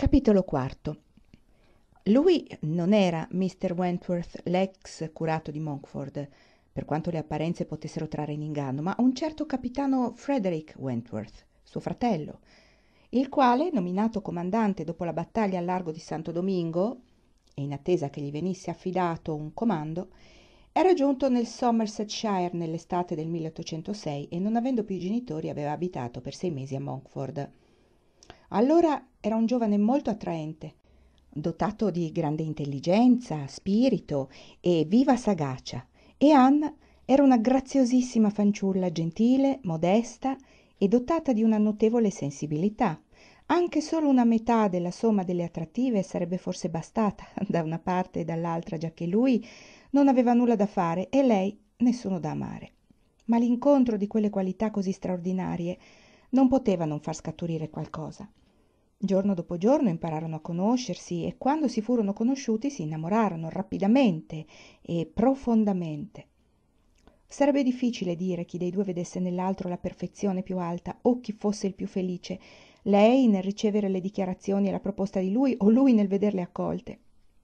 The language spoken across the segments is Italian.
Capitolo quarto. Lui non era Mr. Wentworth, l'ex curato di Monkford, per quanto le apparenze potessero trarre in inganno, ma un certo capitano Frederick Wentworth, suo fratello, il quale, nominato comandante dopo la battaglia al largo di Santo Domingo, e in attesa che gli venisse affidato un comando, era giunto nel Somersetshire nell'estate del 1806 e, non avendo più genitori, aveva abitato per 6 mesi a Monkford. Allora era un giovane molto attraente, dotato di grande intelligenza, spirito e viva sagacia, e Anne era una graziosissima fanciulla gentile, modesta e dotata di una notevole sensibilità. Anche solo una metà della somma delle attrattive sarebbe forse bastata da una parte e dall'altra, giacché lui non aveva nulla da fare e lei nessuno da amare. Ma l'incontro di quelle qualità così straordinarie non poteva non far scaturire qualcosa. Giorno dopo giorno impararono a conoscersi e quando si furono conosciuti si innamorarono rapidamente e profondamente. Sarebbe difficile dire chi dei due vedesse nell'altro la perfezione più alta o chi fosse il più felice, lei nel ricevere le dichiarazioni e la proposta di lui o lui nel vederle accolte.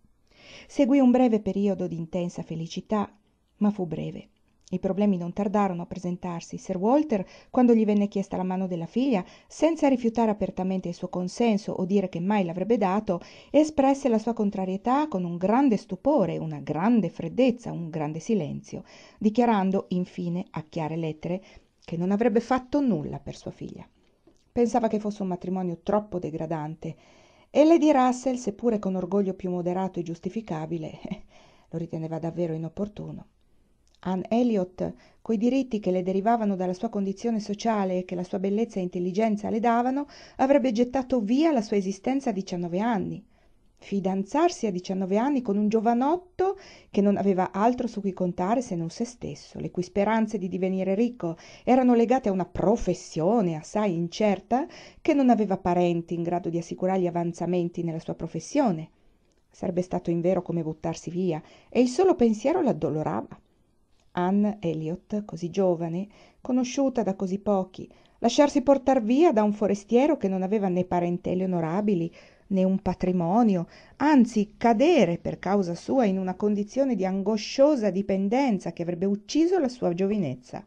Seguì un breve periodo di intensa felicità, ma fu breve. I problemi non tardarono a presentarsi. Sir Walter, quando gli venne chiesta la mano della figlia, senza rifiutare apertamente il suo consenso o dire che mai l'avrebbe dato, espresse la sua contrarietà con un grande stupore, una grande freddezza, un grande silenzio, dichiarando infine a chiare lettere che non avrebbe fatto nulla per sua figlia. Pensava che fosse un matrimonio troppo degradante e Lady Russell, seppure con orgoglio più moderato e giustificabile, lo riteneva davvero inopportuno. Anne Elliot, coi diritti che le derivavano dalla sua condizione sociale e che la sua bellezza e intelligenza le davano, avrebbe gettato via la sua esistenza a 19 anni. Fidanzarsi a 19 anni con un giovanotto che non aveva altro su cui contare se non se stesso, le cui speranze di divenire ricco erano legate a una professione assai incerta, che non aveva parenti in grado di assicurargli avanzamenti nella sua professione. Sarebbe stato invero come buttarsi via, e il solo pensiero l'addolorava. Anne Elliot, così giovane, conosciuta da così pochi, lasciarsi portar via da un forestiero che non aveva né parentele onorabili né un patrimonio, anzi cadere per causa sua in una condizione di angosciosa dipendenza che avrebbe ucciso la sua giovinezza.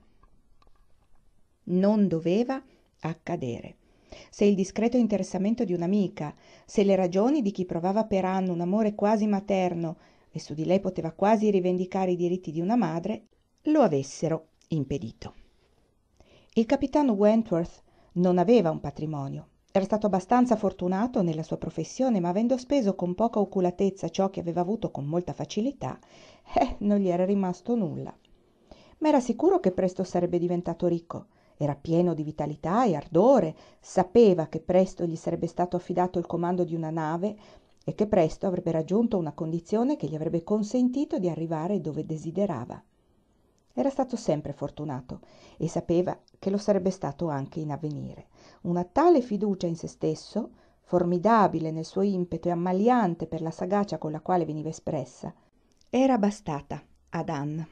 Non doveva accadere. Se il discreto interessamento di un'amica, se le ragioni di chi provava per Anne un amore quasi materno e su di lei poteva quasi rivendicare i diritti di una madre, lo avessero impedito. Il capitano Wentworth non aveva un patrimonio. Era stato abbastanza fortunato nella sua professione, ma avendo speso con poca oculatezza ciò che aveva avuto con molta facilità, non gli era rimasto nulla. Ma era sicuro che presto sarebbe diventato ricco. Era pieno di vitalità e ardore, sapeva che presto gli sarebbe stato affidato il comando di una nave e che presto avrebbe raggiunto una condizione che gli avrebbe consentito di arrivare dove desiderava. Era stato sempre fortunato e sapeva che lo sarebbe stato anche in avvenire. Una tale fiducia in se stesso, formidabile nel suo impeto e ammaliante per la sagacia con la quale veniva espressa, era bastata ad Anne.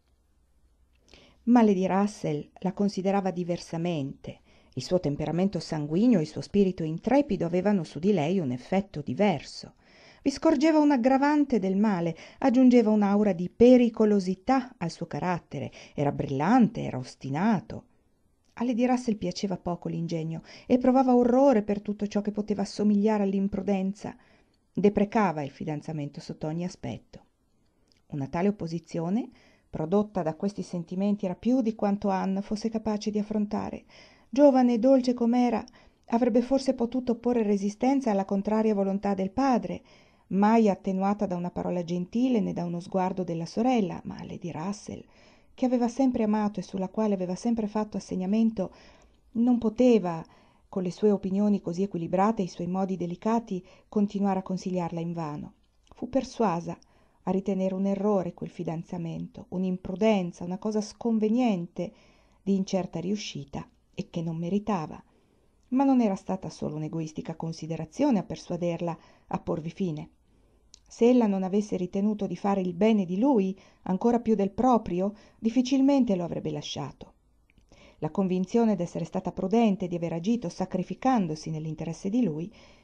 Ma Lady Russell la considerava diversamente. Il suo temperamento sanguigno e il suo spirito intrepido avevano su di lei un effetto diverso. Vi scorgeva un aggravante del male, aggiungeva un'aura di pericolosità al suo carattere. Era brillante, era ostinato. A Lady Russell piaceva poco l'ingegno e provava orrore per tutto ciò che poteva assomigliare all'imprudenza. Deprecava il fidanzamento sotto ogni aspetto. Una tale opposizione, prodotta da questi sentimenti, era più di quanto Anne fosse capace di affrontare. Giovane e dolce com'era, avrebbe forse potuto opporre resistenza alla contraria volontà del padre, mai attenuata da una parola gentile né da uno sguardo della sorella, ma Lady Russell, che aveva sempre amato e sulla quale aveva sempre fatto assegnamento, non poteva, con le sue opinioni così equilibrate e i suoi modi delicati, continuare a consigliarla invano. Fu persuasa a ritenere un errore quel fidanzamento, un'imprudenza, una cosa sconveniente, di incerta riuscita e che non meritava. Ma non era stata solo un'egoistica considerazione a persuaderla a porvi fine. Se ella non avesse ritenuto di fare il bene di lui ancora più del proprio, difficilmente lo avrebbe lasciato. La convinzione d'essere stata prudente, di aver agito sacrificandosi nell'interesse di lui,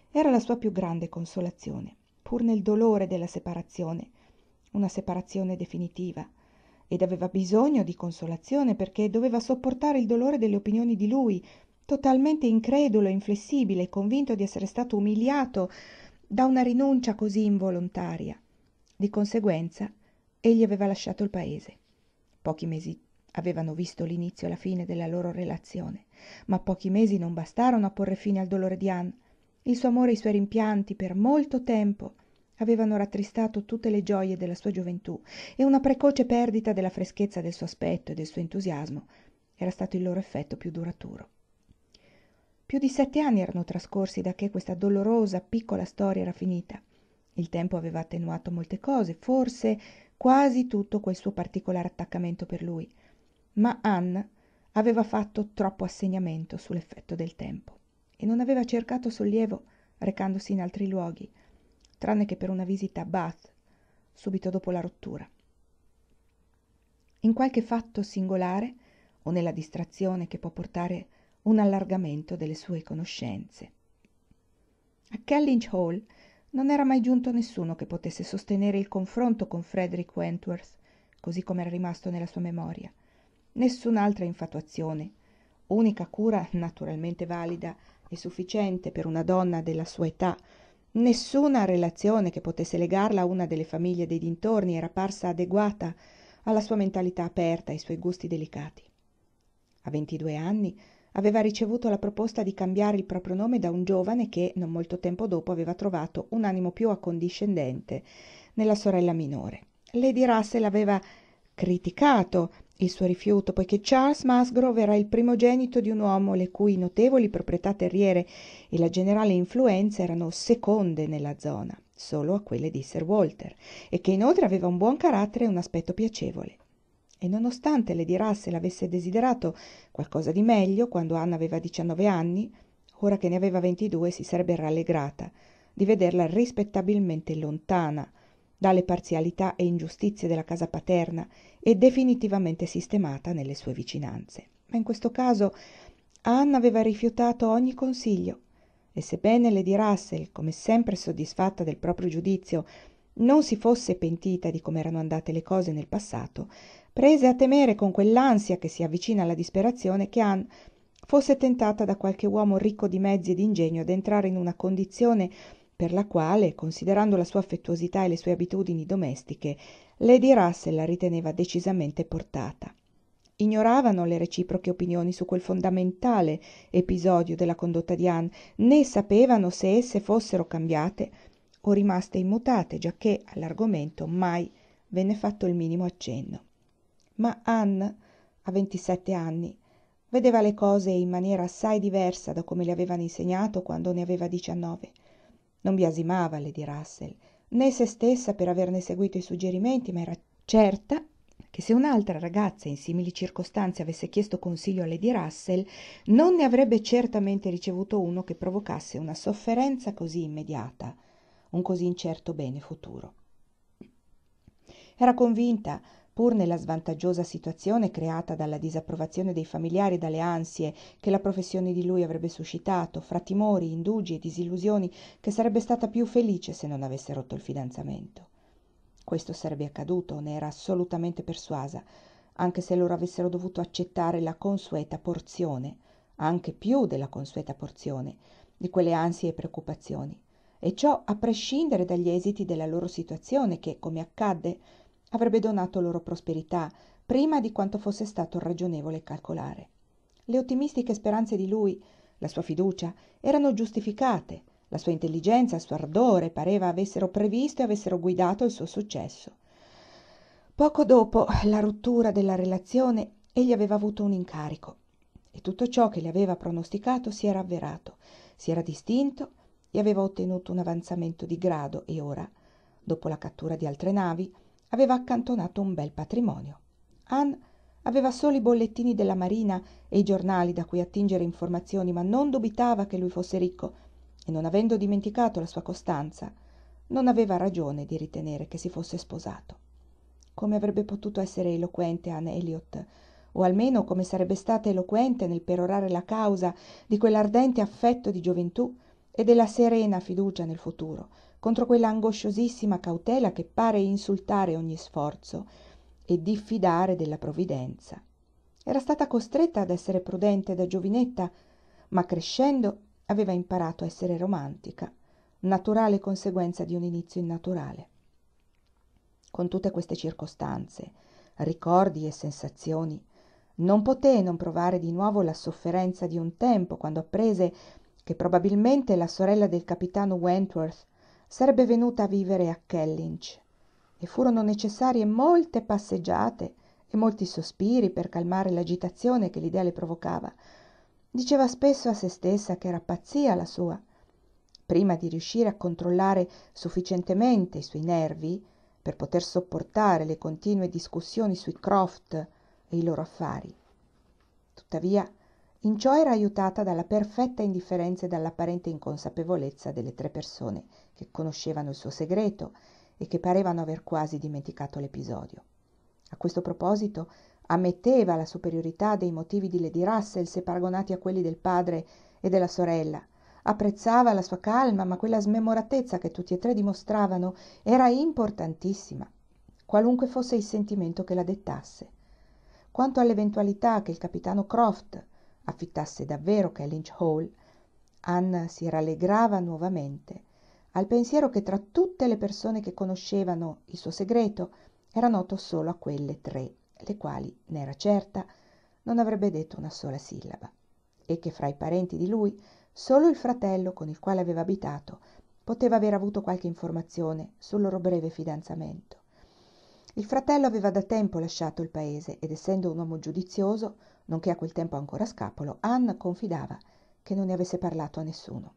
Era la sua più grande consolazione, pur nel dolore della separazione, una separazione definitiva, ed aveva bisogno di consolazione perché doveva sopportare il dolore delle opinioni di lui, totalmente incredulo, inflessibile e convinto di essere stato umiliato da una rinuncia così involontaria. Di conseguenza, egli aveva lasciato il paese. Pochi mesi avevano visto l'inizio e la fine della loro relazione, ma pochi mesi non bastarono a porre fine al dolore di Anne. Il suo amore e i suoi rimpianti per molto tempo avevano rattristato tutte le gioie della sua gioventù e una precoce perdita della freschezza del suo aspetto e del suo entusiasmo era stato il loro effetto più duraturo. Più di 7 anni erano trascorsi da che questa dolorosa piccola storia era finita. Il tempo aveva attenuato molte cose, forse quasi tutto quel suo particolare attaccamento per lui, ma Anne aveva fatto troppo assegnamento sull'effetto del tempo e non aveva cercato sollievo recandosi in altri luoghi, tranne che per una visita a Bath, subito dopo la rottura. In qualche fatto singolare o nella distrazione che può portare un allargamento delle sue conoscenze. A Kellynch Hall non era mai giunto nessuno che potesse sostenere il confronto con Frederick Wentworth, così come era rimasto nella sua memoria. Nessun'altra infatuazione, unica cura naturalmente valida e sufficiente per una donna della sua età, nessuna relazione che potesse legarla a una delle famiglie dei dintorni era parsa adeguata alla sua mentalità aperta e ai suoi gusti delicati. A 22 anni aveva ricevuto la proposta di cambiare il proprio nome da un giovane che, non molto tempo dopo, aveva trovato un animo più accondiscendente nella sorella minore. Lady Russell aveva criticato il suo rifiuto, poiché Charles Musgrove era il primogenito di un uomo le cui notevoli proprietà terriere e la generale influenza erano seconde nella zona, solo a quelle di Sir Walter, e che inoltre aveva un buon carattere e un aspetto piacevole. E nonostante Lady Russell avesse desiderato qualcosa di meglio quando Anna aveva 19 anni, ora che ne aveva 22 si sarebbe rallegrata di vederla rispettabilmente lontana dalle parzialità e ingiustizie della casa paterna e definitivamente sistemata nelle sue vicinanze. Ma in questo caso Anna aveva rifiutato ogni consiglio e sebbene Lady Russell, come sempre soddisfatta del proprio giudizio, non si fosse pentita di come erano andate le cose nel passato, prese a temere con quell'ansia che si avvicina alla disperazione che Anne fosse tentata da qualche uomo ricco di mezzi e di ingegno ad entrare in una condizione per la quale, considerando la sua affettuosità e le sue abitudini domestiche, Lady Russell la riteneva decisamente portata. Ignoravano le reciproche opinioni su quel fondamentale episodio della condotta di Anne, né sapevano se esse fossero cambiate o rimaste immutate, giacché all'argomento mai venne fatto il minimo accenno. Ma Anne, a 27 anni, vedeva le cose in maniera assai diversa da come le avevano insegnato quando ne aveva 19. Non biasimava Lady Russell, né se stessa per averne seguito i suggerimenti, ma era certa che se un'altra ragazza in simili circostanze avesse chiesto consiglio a Lady Russell, non ne avrebbe certamente ricevuto uno che provocasse una sofferenza così immediata, un così incerto bene futuro. Era convinta, pur nella svantaggiosa situazione creata dalla disapprovazione dei familiari e dalle ansie che la professione di lui avrebbe suscitato, fra timori, indugi e disillusioni, che sarebbe stata più felice se non avesse rotto il fidanzamento. Questo sarebbe accaduto, ne era assolutamente persuasa, anche se loro avessero dovuto accettare la consueta porzione, anche più della consueta porzione, di quelle ansie e preoccupazioni, e ciò a prescindere dagli esiti della loro situazione che, come accadde, avrebbe donato loro prosperità prima di quanto fosse stato ragionevole calcolare. Le ottimistiche speranze di lui, la sua fiducia, erano giustificate, la sua intelligenza, il suo ardore pareva avessero previsto e avessero guidato il suo successo. Poco dopo la rottura della relazione egli aveva avuto un incarico e tutto ciò che le aveva pronosticato si era avverato, si era distinto e aveva ottenuto un avanzamento di grado e ora, dopo la cattura di altre navi, aveva accantonato un bel patrimonio. Anne aveva solo i bollettini della marina e i giornali da cui attingere informazioni, ma non dubitava che lui fosse ricco e, non avendo dimenticato la sua costanza, non aveva ragione di ritenere che si fosse sposato. Come avrebbe potuto essere eloquente Anne Elliot, o almeno come sarebbe stata eloquente nel perorare la causa di quell'ardente affetto di gioventù, e della serena fiducia nel futuro, contro quella angosciosissima cautela che pare insultare ogni sforzo e diffidare della provvidenza. Era stata costretta ad essere prudente da giovinetta, ma crescendo aveva imparato a essere romantica, naturale conseguenza di un inizio innaturale. Con tutte queste circostanze, ricordi e sensazioni, non poté non provare di nuovo la sofferenza di un tempo quando apprese che probabilmente la sorella del capitano Wentworth sarebbe venuta a vivere a Kellynch, e furono necessarie molte passeggiate e molti sospiri per calmare l'agitazione che l'idea le provocava. Diceva spesso a se stessa che era pazzia la sua. Prima di riuscire a controllare sufficientemente i suoi nervi per poter sopportare le continue discussioni sui Croft e i loro affari. Tuttavia, in ciò era aiutata dalla perfetta indifferenza e dall'apparente inconsapevolezza delle 3 persone che conoscevano il suo segreto e che parevano aver quasi dimenticato l'episodio. A questo proposito ammetteva la superiorità dei motivi di Lady Russell se paragonati a quelli del padre e della sorella. Apprezzava la sua calma, ma quella smemoratezza che tutti e 3 dimostravano era importantissima, qualunque fosse il sentimento che la dettasse. Quanto all'eventualità che il capitano Croft affittasse davvero Kellynch Hall, Anne si rallegrava nuovamente al pensiero che tra tutte le persone che conoscevano il suo segreto era noto solo a quelle 3, le quali, ne era certa, non avrebbe detto una sola sillaba, e che fra i parenti di lui solo il fratello con il quale aveva abitato poteva aver avuto qualche informazione sul loro breve fidanzamento. Il fratello aveva da tempo lasciato il paese ed essendo un uomo giudizioso, nonché a quel tempo ancora scapolo, Anne confidava che non ne avesse parlato a nessuno.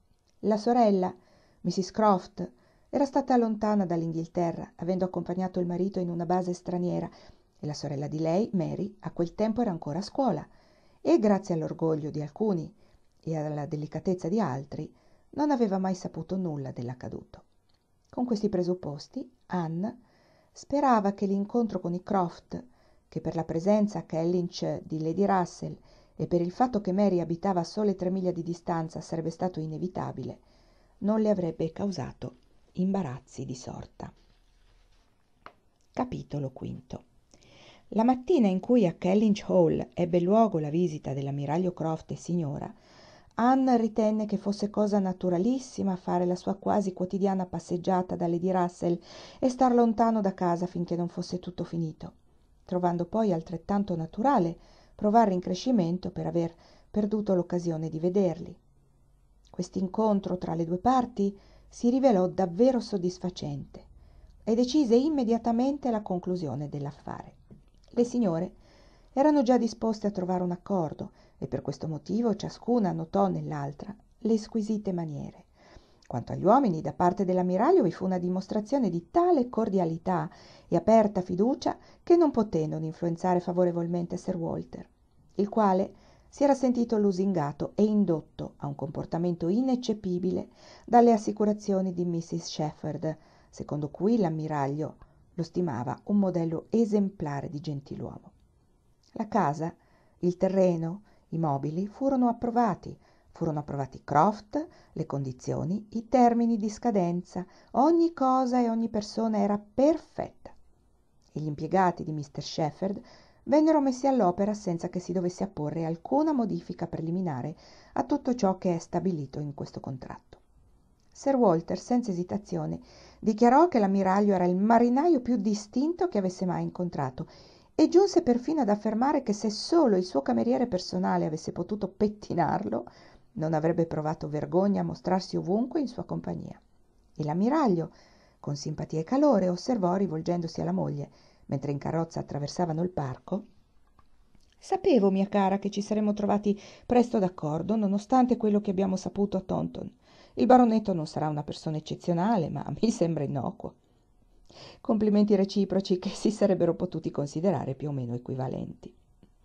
La sorella, Mrs. Croft, era stata lontana dall'Inghilterra, avendo accompagnato il marito in una base straniera, e la sorella di lei, Mary, a quel tempo era ancora a scuola e, grazie all'orgoglio di alcuni e alla delicatezza di altri, non aveva mai saputo nulla dell'accaduto. Con questi presupposti, Anne sperava che l'incontro con i Croft, che per la presenza a Kellynch di Lady Russell e per il fatto che Mary abitava a sole 3 miglia di distanza sarebbe stato inevitabile, non le avrebbe causato imbarazzi di sorta. Capitolo quinto. La mattina in cui a Kellynch Hall ebbe luogo la visita dell'ammiraglio Croft e signora, Anne ritenne che fosse cosa naturalissima fare la sua quasi quotidiana passeggiata da Lady Russell e star lontano da casa finché non fosse tutto finito, trovando poi altrettanto naturale provare rincrescimento per aver perduto l'occasione di vederli. Quest'incontro tra le 2 parti si rivelò davvero soddisfacente e decise immediatamente la conclusione dell'affare. Le signore erano già disposte a trovare un accordo e per questo motivo ciascuna notò nell'altra le squisite maniere. Quanto agli uomini, da parte dell'ammiraglio vi fu una dimostrazione di tale cordialità e aperta fiducia che non poté non influenzare favorevolmente Sir Walter, il quale si era sentito lusingato e indotto a un comportamento ineccepibile dalle assicurazioni di Mrs. Shepherd, secondo cui l'ammiraglio lo stimava un modello esemplare di gentiluomo. La casa, il terreno, i mobili furono approvati Croft, le condizioni, i termini di scadenza, ogni cosa e ogni persona era perfetta. E gli impiegati di Mr. Shepherd vennero messi all'opera senza che si dovesse apporre alcuna modifica preliminare a tutto ciò che è stabilito in questo contratto. Sir Walter, senza esitazione, dichiarò che l'ammiraglio era il marinaio più distinto che avesse mai incontrato e giunse perfino ad affermare che se solo il suo cameriere personale avesse potuto pettinarlo, non avrebbe provato vergogna a mostrarsi ovunque in sua compagnia. E l'ammiraglio, con simpatia e calore, osservò, rivolgendosi alla moglie, mentre in carrozza attraversavano il parco: «Sapevo, mia cara, che ci saremmo trovati presto d'accordo, nonostante quello che abbiamo saputo a Taunton. Il baronetto non sarà una persona eccezionale, ma mi sembra innocuo». Complimenti reciproci che si sarebbero potuti considerare più o meno equivalenti.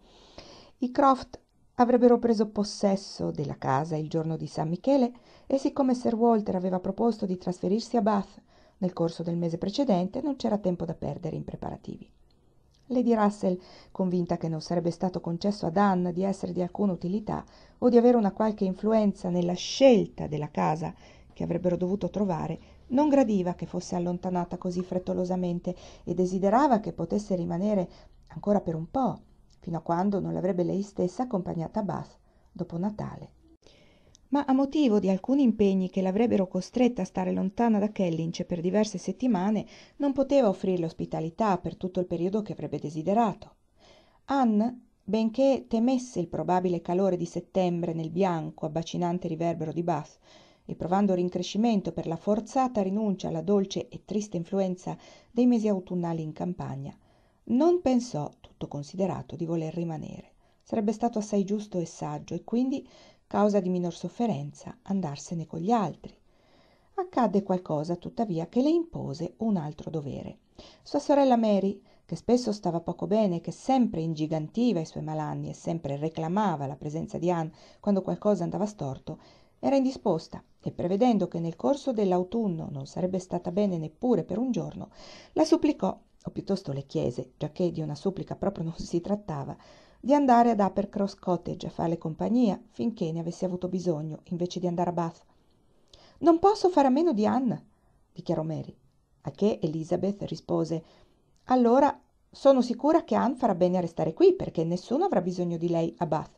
I Croft avrebbero preso possesso della casa il giorno di San Michele e siccome Sir Walter aveva proposto di trasferirsi a Bath nel corso del mese precedente, non c'era tempo da perdere in preparativi. Lady Russell, convinta che non sarebbe stato concesso ad Anne di essere di alcuna utilità o di avere una qualche influenza nella scelta della casa che avrebbero dovuto trovare, non gradiva che fosse allontanata così frettolosamente e desiderava che potesse rimanere ancora per un po', fino a quando non l'avrebbe lei stessa accompagnata a Bath dopo Natale. Ma a motivo di alcuni impegni che l'avrebbero costretta a stare lontana da Kellynch per diverse settimane, non poteva offrirle ospitalità per tutto il periodo che avrebbe desiderato. Anne, benché temesse il probabile calore di settembre nel bianco abbacinante riverbero di Bath e provando rincrescimento per la forzata rinuncia alla dolce e triste influenza dei mesi autunnali in campagna, non pensò, tutto considerato, di voler rimanere. Sarebbe stato assai giusto e saggio e quindi, causa di minor sofferenza, andarsene con gli altri. Accadde qualcosa, tuttavia, che le impose un altro dovere. Sua sorella Mary, che spesso stava poco bene, che sempre ingigantiva i suoi malanni e sempre reclamava la presenza di Anne quando qualcosa andava storto, era indisposta e, prevedendo che nel corso dell'autunno non sarebbe stata bene neppure per un giorno, la supplicò, o piuttosto le chiese, giacché di una supplica proprio non si trattava, di andare ad Uppercross Cottage a farle compagnia finché ne avesse avuto bisogno, invece di andare a Bath. «Non posso fare a meno di Anne», dichiarò Mary, a che Elizabeth rispose: «Allora sono sicura che Anne farà bene a restare qui, perché nessuno avrà bisogno di lei a Bath».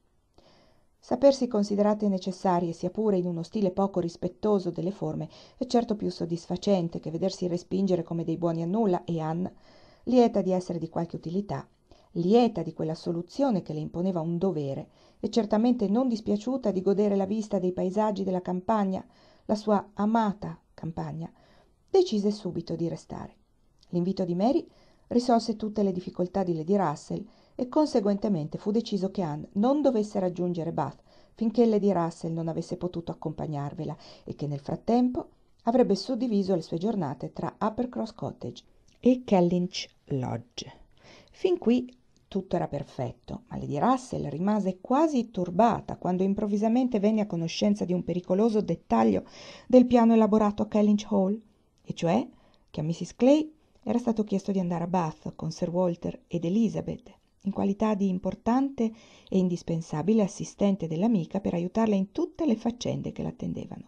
Sapersi considerate necessarie, sia pure in uno stile poco rispettoso delle forme, è certo più soddisfacente che vedersi respingere come dei buoni a nulla, e Anne, lieta di essere di qualche utilità, lieta di quella soluzione che le imponeva un dovere, e certamente non dispiaciuta di godere la vista dei paesaggi della campagna, la sua amata campagna, decise subito di restare. L'invito di Mary risolse tutte le difficoltà di Lady Russell e conseguentemente fu deciso che Anne non dovesse raggiungere Bath finché Lady Russell non avesse potuto accompagnarvela e che nel frattempo avrebbe suddiviso le sue giornate tra Uppercross Cottage e Kellynch Lodge. Fin qui tutto era perfetto, ma Lady Russell rimase quasi turbata quando improvvisamente venne a conoscenza di un pericoloso dettaglio del piano elaborato a Kellynch Hall, e cioè che a Mrs. Clay era stato chiesto di andare a Bath con Sir Walter ed Elizabeth in qualità di importante e indispensabile assistente dell'amica per aiutarla in tutte le faccende che l'attendevano.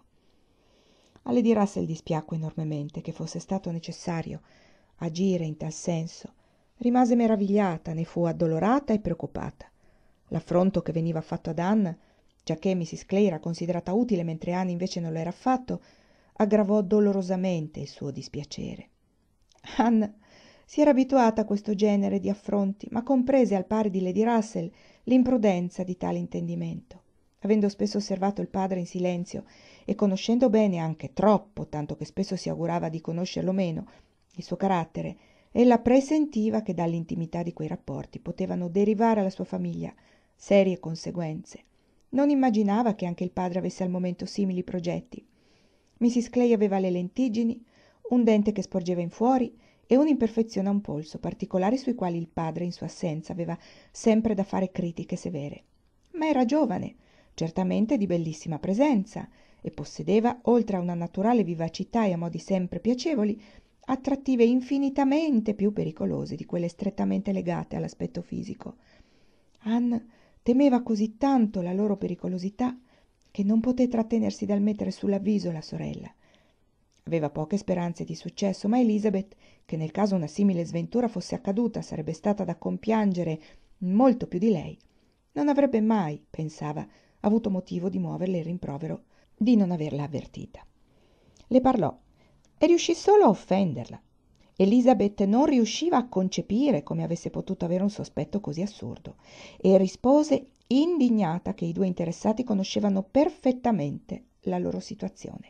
A Lady Russell dispiacque enormemente che fosse stato necessario agire in tal senso. Rimase meravigliata, ne fu addolorata e preoccupata. L'affronto che veniva fatto ad Anne, giacché Mrs. Clay era considerata utile mentre Anne invece non lo era affatto, aggravò dolorosamente il suo dispiacere. Anne si era abituata a questo genere di affronti, ma comprese al pari di Lady Russell l'imprudenza di tale intendimento. Avendo spesso osservato il padre in silenzio e conoscendo bene, anche troppo, tanto che spesso si augurava di conoscerlo meno, il suo carattere, ella presentiva che dall'intimità di quei rapporti potevano derivare alla sua famiglia serie conseguenze. Non immaginava che anche il padre avesse al momento simili progetti. Mrs. Clay aveva le lentiggini, un dente che sporgeva in fuori e un'imperfezione a un polso, particolari sui quali il padre, in sua assenza, aveva sempre da fare critiche severe. Ma era giovane, certamente di bellissima presenza, e possedeva, oltre a una naturale vivacità e a modi sempre piacevoli, attrattive infinitamente più pericolose di quelle strettamente legate all'aspetto fisico. Anne temeva così tanto la loro pericolosità che non poté trattenersi dal mettere sull'avviso la sorella. Aveva poche speranze di successo, ma Elizabeth, che nel caso una simile sventura fosse accaduta sarebbe stata da compiangere molto più di lei, non avrebbe mai, pensava, avuto motivo di muoverle il rimprovero di non averla avvertita. Le parlò e riuscì solo a offenderla. Elizabeth non riusciva a concepire come avesse potuto avere un sospetto così assurdo e rispose indignata che i due interessati conoscevano perfettamente la loro situazione.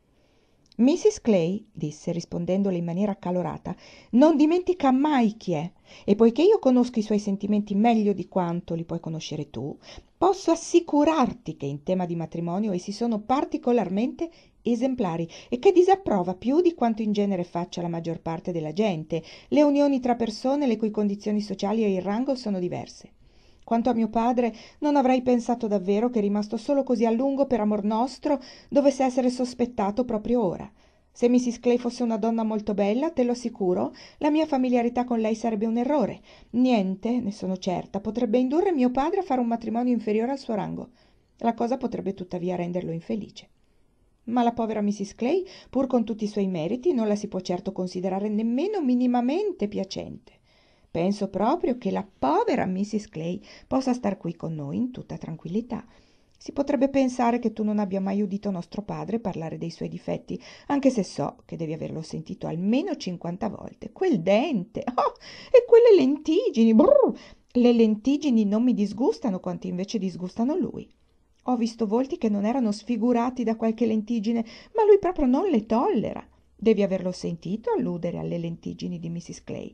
Mrs. Clay, disse rispondendole in maniera accalorata, non dimentica mai chi è, e poiché io conosco i suoi sentimenti meglio di quanto li puoi conoscere tu, posso assicurarti che in tema di matrimonio essi sono particolarmente esemplari e che disapprova più di quanto in genere faccia la maggior parte della gente le unioni tra persone le cui condizioni sociali e il rango sono diverse. Quanto a mio padre, non avrei pensato davvero che, rimasto solo così a lungo per amor nostro, dovesse essere sospettato proprio ora. Se Mrs. Clay fosse una donna molto bella, te lo assicuro, la mia familiarità con lei sarebbe un errore. Niente, ne sono certa, potrebbe indurre mio padre a fare un matrimonio inferiore al suo rango. La cosa potrebbe tuttavia renderlo infelice. Ma la povera Mrs. Clay, pur con tutti i suoi meriti, non la si può certo considerare nemmeno minimamente piacente. Penso proprio che la povera Mrs. Clay possa star qui con noi in tutta tranquillità. Si potrebbe pensare che tu non abbia mai udito nostro padre parlare dei suoi difetti, anche se so che devi averlo sentito almeno 50 volte. Quel dente! Oh, e quelle lentiggini! Brrr! Le lentiggini non mi disgustano quanto invece disgustano lui. Ho visto volti che non erano sfigurati da qualche lentiggine, ma lui proprio non le tollera. Devi averlo sentito alludere alle lentiggini di Mrs. Clay.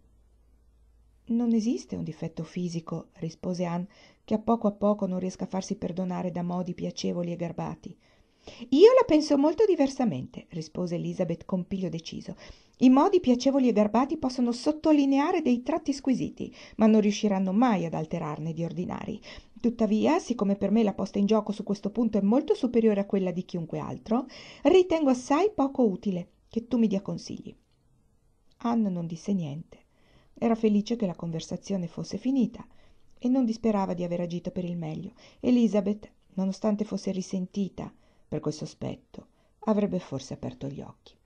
Non esiste un difetto fisico, rispose Anne, che a poco non riesca a farsi perdonare da modi piacevoli e garbati. Io la penso molto diversamente, rispose Elizabeth con piglio deciso. I modi piacevoli e garbati possono sottolineare dei tratti squisiti, ma non riusciranno mai ad alterarne di ordinari. Tuttavia, siccome per me la posta in gioco su questo punto è molto superiore a quella di chiunque altro, ritengo assai poco utile che tu mi dia consigli. Anne non disse niente. Era felice che la conversazione fosse finita e non disperava di aver agito per il meglio. Elizabeth, nonostante fosse risentita per quel sospetto, avrebbe forse aperto gli occhi.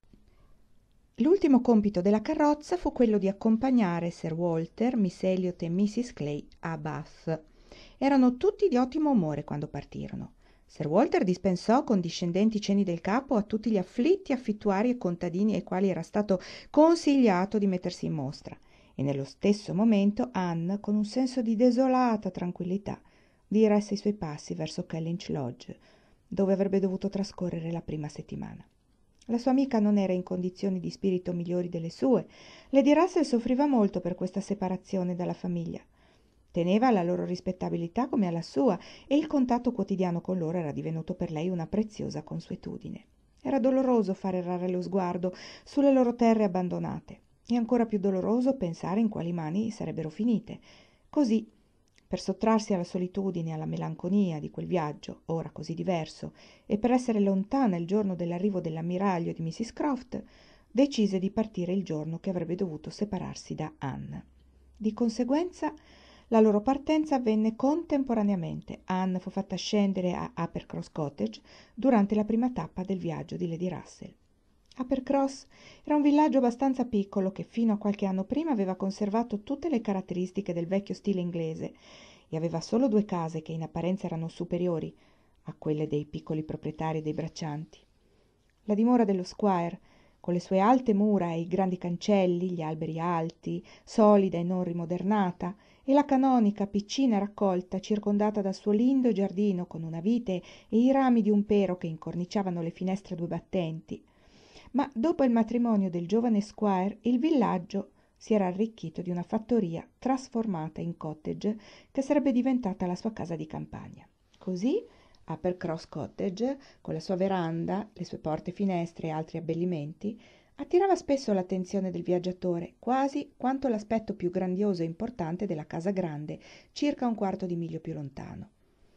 L'ultimo compito della carrozza fu quello di accompagnare Sir Walter, Miss Elliot e Mrs. Clay a Bath. Erano tutti di ottimo umore quando partirono. Sir Walter dispensò con discendenti cenni del capo a tutti gli afflitti affittuari e contadini ai quali era stato consigliato di mettersi in mostra, e nello stesso momento Anne, con un senso di desolata tranquillità, diresse i suoi passi verso Kellynch Lodge, dove avrebbe dovuto trascorrere la prima settimana. La sua amica non era in condizioni di spirito migliori delle sue. Lady Russell soffriva molto per questa separazione dalla famiglia. Teneva alla loro rispettabilità come alla sua, e il contatto quotidiano con loro era divenuto per lei una preziosa consuetudine. Era doloroso fare errare lo sguardo sulle loro terre abbandonate, e ancora più doloroso pensare in quali mani sarebbero finite. Così, per sottrarsi alla solitudine e alla melanconia di quel viaggio, ora così diverso, e per essere lontana il giorno dell'arrivo dell'ammiraglio di Mrs. Croft, decise di partire il giorno che avrebbe dovuto separarsi da Anne. Di conseguenza, la loro partenza avvenne contemporaneamente. Anne fu fatta scendere a Uppercross Cottage durante la prima tappa del viaggio di Lady Russell. Uppercross era un villaggio abbastanza piccolo che fino a qualche anno prima aveva conservato tutte le caratteristiche del vecchio stile inglese e aveva solo 2 case che in apparenza erano superiori a quelle dei piccoli proprietari dei braccianti. La dimora dello squire, con le sue alte mura e i grandi cancelli, gli alberi alti, solida e non rimodernata, e la canonica piccina raccolta circondata dal suo lindo giardino con una vite e i rami di un pero che incorniciavano le finestre a 2 battenti. Ma dopo il matrimonio del giovane squire il villaggio si era arricchito di una fattoria trasformata in cottage che sarebbe diventata la sua casa di campagna. Così Uppercross Cottage, con la sua veranda, le sue porte, finestre e altri abbellimenti, attirava spesso l'attenzione del viaggiatore, quasi quanto l'aspetto più grandioso e importante della casa grande, circa 1/4 di miglio più lontano.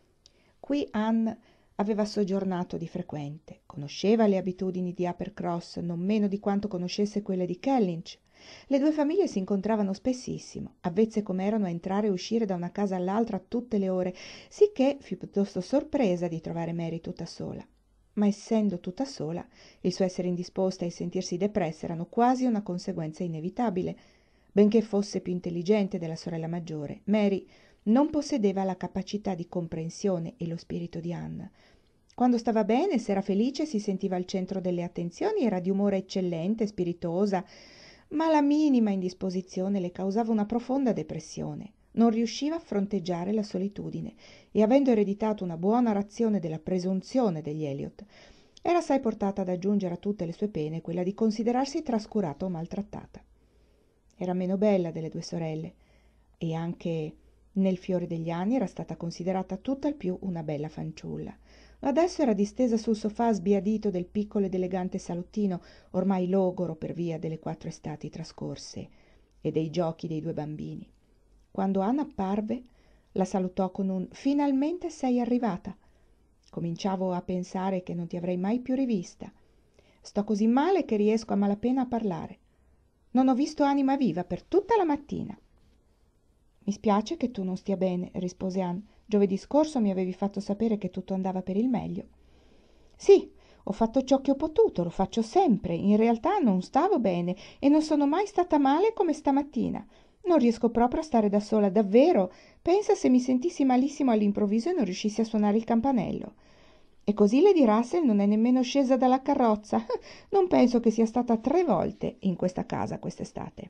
Qui Anne aveva soggiornato di frequente, conosceva le abitudini di Uppercross non meno di quanto conoscesse quelle di Kellynch. Le 2 famiglie si incontravano spessissimo, avvezze com'erano a entrare e uscire da una casa all'altra a tutte le ore, sicché fu piuttosto sorpresa di trovare Mary tutta sola. Ma essendo tutta sola, il suo essere indisposta e il sentirsi depressa erano quasi una conseguenza inevitabile. Benché fosse più intelligente della sorella maggiore, Mary non possedeva la capacità di comprensione e lo spirito di Anne. Quando stava bene, se era felice, si sentiva al centro delle attenzioni, era di umore eccellente, spiritosa, ma la minima indisposizione le causava una profonda depressione. Non riusciva a fronteggiare la solitudine e, avendo ereditato una buona razione della presunzione degli Elliot, era assai portata ad aggiungere a tutte le sue pene quella di considerarsi trascurata o maltrattata. Era meno bella delle 2 sorelle e anche nel fiore degli anni era stata considerata tutt'al più una bella fanciulla. Adesso era distesa sul sofà sbiadito del piccolo ed elegante salottino, ormai logoro per via delle 4 estati trascorse e dei giochi dei 2 bambini. Quando Anna apparve, la salutò con un «Finalmente sei arrivata. Cominciavo a pensare che non ti avrei mai più rivista». Sto così male che riesco a malapena a parlare. Non ho visto anima viva per tutta la mattina. Mi spiace che tu non stia bene, rispose Anne. Giovedì scorso mi avevi fatto sapere che tutto andava per il meglio. Sì, ho fatto ciò che ho potuto, lo faccio sempre. In realtà non stavo bene e non sono mai stata male come stamattina. Non riesco proprio a stare da sola, davvero. Pensa se mi sentissi malissimo all'improvviso e non riuscissi a suonare il campanello. E così Lady Russell non è nemmeno scesa dalla carrozza. Non penso che sia stata 3 volte in questa casa quest'estate.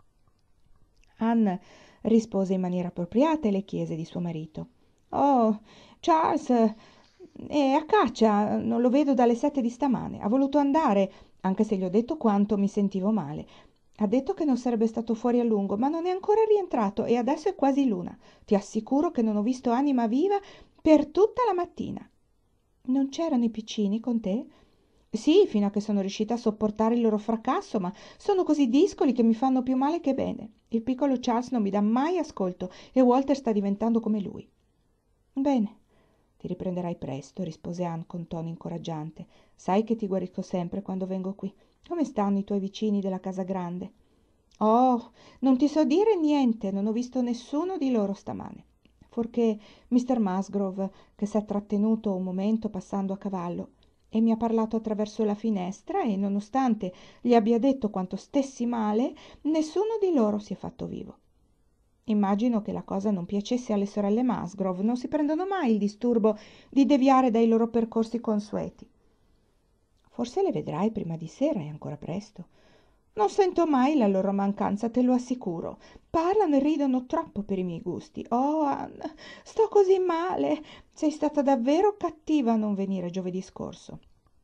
Anne rispose in maniera appropriata e le chiese di suo marito. Oh, Charles è a caccia, non lo vedo dalle 7 di stamane. Ha voluto andare, anche se gli ho detto quanto mi sentivo male. Ha detto che non sarebbe stato fuori a lungo, ma non è ancora rientrato e adesso è quasi l'una. Ti assicuro che non ho visto anima viva per tutta la mattina. Non c'erano i piccini con te? Sì, fino a che sono riuscita a sopportare il loro fracasso, ma sono così discoli che mi fanno più male che bene. Il piccolo Charles non mi dà mai ascolto e Walter sta diventando come lui. Bene, ti riprenderai presto, rispose Anne con tono incoraggiante. Sai che ti guarisco sempre quando vengo qui. Come stanno i tuoi vicini della casa grande? Oh, non ti so dire niente, non ho visto nessuno di loro stamane. Fuorché Mr. Musgrove, che s'è trattenuto un momento passando a cavallo e mi ha parlato attraverso la finestra e, nonostante gli abbia detto quanto stessi male, nessuno di loro si è fatto vivo. Immagino che la cosa non piacesse alle sorelle Musgrove, non si prendono mai il disturbo di deviare dai loro percorsi consueti. Forse le vedrai prima di sera, è ancora presto. Non sento mai la loro mancanza, te lo assicuro. Parlano e ridono troppo per i miei gusti. Oh, Anne, sto così male. Sei stata davvero cattiva a non venire giovedì scorso.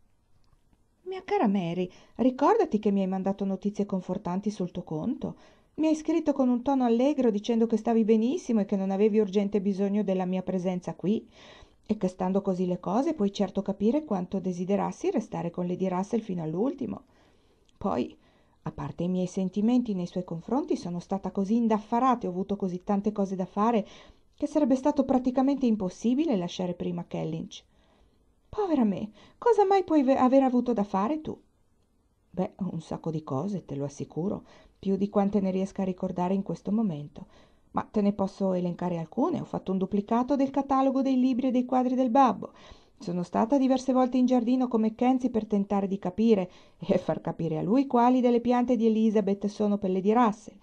Mia cara Mary, ricordati che mi hai mandato notizie confortanti sul tuo conto. Mi hai scritto con un tono allegro dicendo che stavi benissimo e che non avevi urgente bisogno della mia presenza qui, e che stando così le cose puoi certo capire quanto desiderassi restare con Lady Russell fino all'ultimo. Poi, a parte i miei sentimenti nei suoi confronti, sono stata così indaffarata e ho avuto così tante cose da fare che sarebbe stato praticamente impossibile lasciare prima Kellynch. Povera me, cosa mai puoi aver avuto da fare tu? Beh, un sacco di cose, te lo assicuro, più di quante ne riesca a ricordare in questo momento. Ma te ne posso elencare alcune. Ho fatto un duplicato del catalogo dei libri e dei quadri del babbo. Sono stata diverse volte in giardino con Mackenzie per tentare di capire e far capire a lui quali delle piante di Elizabeth sono per Lady Russell.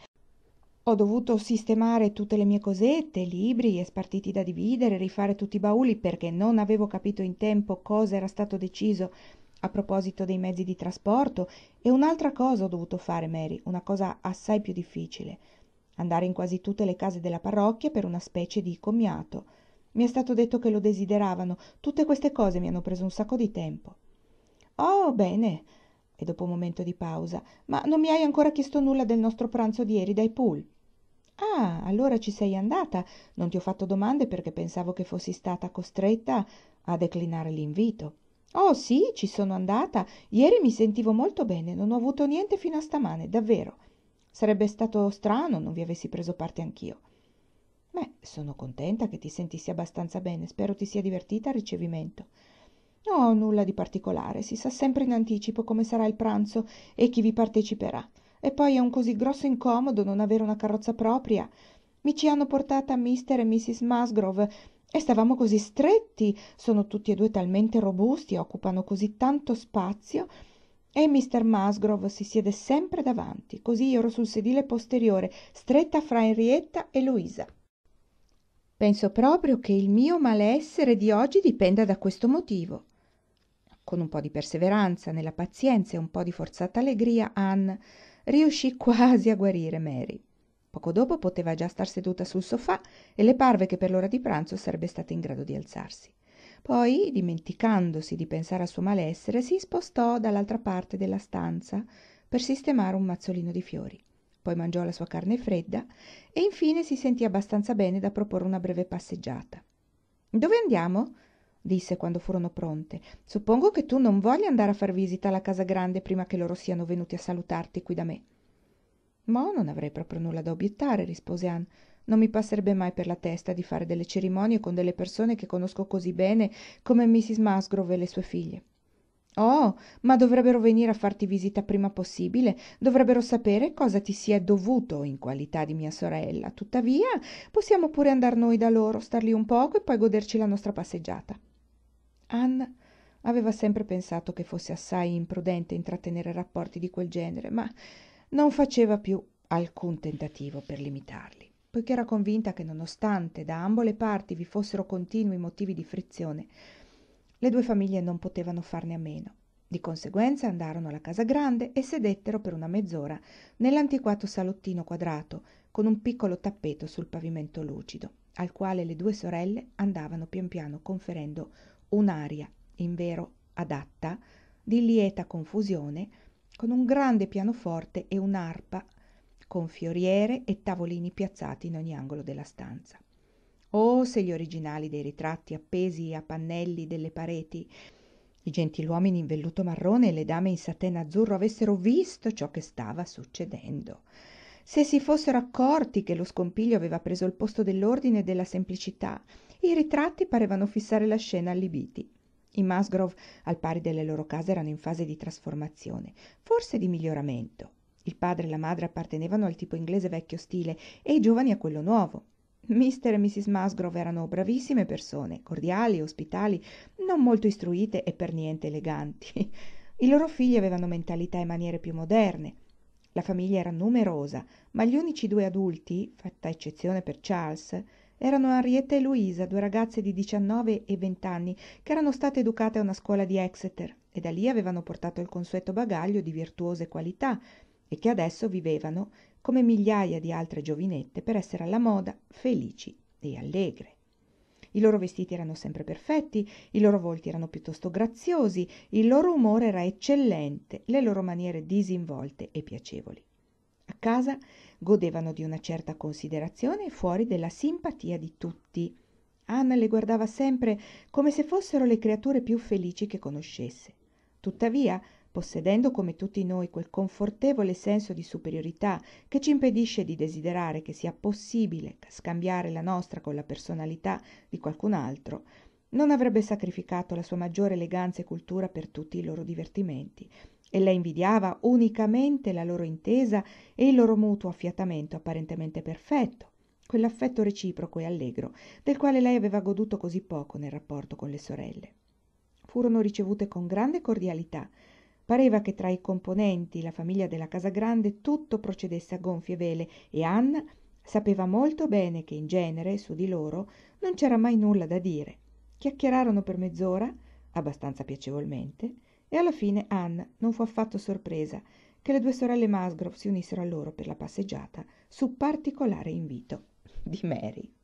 Ho dovuto sistemare tutte le mie cosette, libri e spartiti da dividere, rifare tutti i bauli perché non avevo capito in tempo cosa era stato deciso a proposito dei mezzi di trasporto, e un'altra cosa ho dovuto fare, Mary, una cosa assai più difficile: andare in quasi tutte le case della parrocchia per una specie di commiato. Mi è stato detto che lo desideravano. Tutte queste cose mi hanno preso un sacco di tempo. Oh, bene. E dopo un momento di pausa: ma non mi hai ancora chiesto nulla del nostro pranzo di ieri dai Poole? Ah, allora ci sei andata. Non ti ho fatto domande perché pensavo che fossi stata costretta a declinare l'invito. Oh sì, ci sono andata. Ieri mi sentivo molto bene, non ho avuto niente fino a stamane, davvero. Sarebbe stato strano non vi avessi preso parte anch'io. Beh, sono contenta che ti sentissi abbastanza bene. Spero ti sia divertita al ricevimento. No, nulla di particolare. Si sa sempre in anticipo come sarà il pranzo e chi vi parteciperà. E poi è un così grosso incomodo non avere una carrozza propria. Mi ci hanno portata Mr. e Mrs. Musgrove e stavamo così stretti. Sono tutti e due talmente robusti, occupano così tanto spazio. E Mr. Musgrove si siede sempre davanti, così io ero sul sedile posteriore, stretta fra Henrietta e Louisa. Penso proprio che il mio malessere di oggi dipenda da questo motivo. Con un po' di perseveranza, nella pazienza e un po' di forzata allegria, Anne riuscì quasi a guarire Mary. Poco dopo poteva già star seduta sul sofà e le parve che per l'ora di pranzo sarebbe stata in grado di alzarsi. Poi, dimenticandosi di pensare al suo malessere, si spostò dall'altra parte della stanza per sistemare un mazzolino di fiori. Poi mangiò la sua carne fredda e infine si sentì abbastanza bene da proporre una breve passeggiata. «Dove andiamo?» disse quando furono pronte. «Suppongo che tu non voglia andare a far visita alla casa grande prima che loro siano venuti a salutarti qui da me». «Ma non avrei proprio nulla da obiettare», rispose Anne. «Non mi passerebbe mai per la testa di fare delle cerimonie con delle persone che conosco così bene come Mrs. Musgrove e le sue figlie». Oh, ma dovrebbero venire a farti visita prima possibile, dovrebbero sapere cosa ti sia dovuto in qualità di mia sorella. Tuttavia, possiamo pure andar noi da loro, star lì un poco e poi goderci la nostra passeggiata. Anne aveva sempre pensato che fosse assai imprudente intrattenere rapporti di quel genere, ma non faceva più alcun tentativo per limitarli, poiché era convinta che nonostante da ambo le parti vi fossero continui motivi di frizione, le due famiglie non potevano farne a meno. Di conseguenza andarono alla casa grande e sedettero per una mezz'ora nell'antiquato salottino quadrato con un piccolo tappeto sul pavimento lucido, al quale le due sorelle andavano pian piano conferendo un'aria, invero adatta, di lieta confusione, con un grande pianoforte e un'arpa con fioriere e tavolini piazzati in ogni angolo della stanza. Oh, se gli originali dei ritratti appesi a pannelli delle pareti, i gentiluomini in velluto marrone e le dame in satena azzurro avessero visto ciò che stava succedendo. Se si fossero accorti che lo scompiglio aveva preso il posto dell'ordine e della semplicità, i ritratti parevano fissare la scena allibiti. I Musgrove, al pari delle loro case, erano in fase di trasformazione, forse di miglioramento. Il padre e la madre appartenevano al tipo inglese vecchio stile e i giovani a quello nuovo. Mr. e Mrs. Musgrove erano bravissime persone, cordiali, ospitali, non molto istruite e per niente eleganti. I loro figli avevano mentalità e maniere più moderne. La famiglia era numerosa, ma gli unici due adulti, fatta eccezione per Charles, erano Henrietta e Louisa, due ragazze di 19 e 20 anni che erano state educate a una scuola di Exeter e da lì avevano portato il consueto bagaglio di virtuose qualità e che adesso vivevano come migliaia di altre giovinette per essere alla moda, felici e allegre. I loro vestiti erano sempre perfetti, i loro volti erano piuttosto graziosi, il loro umore era eccellente, le loro maniere disinvolte e piacevoli. A casa godevano di una certa considerazione e fuori della simpatia di tutti. Anna le guardava sempre come se fossero le creature più felici che conoscesse. Tuttavia, possedendo come tutti noi quel confortevole senso di superiorità che ci impedisce di desiderare che sia possibile scambiare la nostra con la personalità di qualcun altro, non avrebbe sacrificato la sua maggiore eleganza e cultura per tutti i loro divertimenti. Ella invidiava unicamente la loro intesa e il loro mutuo affiatamento apparentemente perfetto, quell'affetto reciproco e allegro del quale lei aveva goduto così poco nel rapporto con le sorelle. Furono ricevute con grande cordialità. Pareva che tra i componenti la famiglia della casa grande tutto procedesse a gonfie vele e Anna sapeva molto bene che in genere su di loro non c'era mai nulla da dire. Chiacchierarono per mezz'ora, abbastanza piacevolmente, e alla fine Anna non fu affatto sorpresa che le due sorelle Musgrove si unissero a loro per la passeggiata su particolare invito di Mary.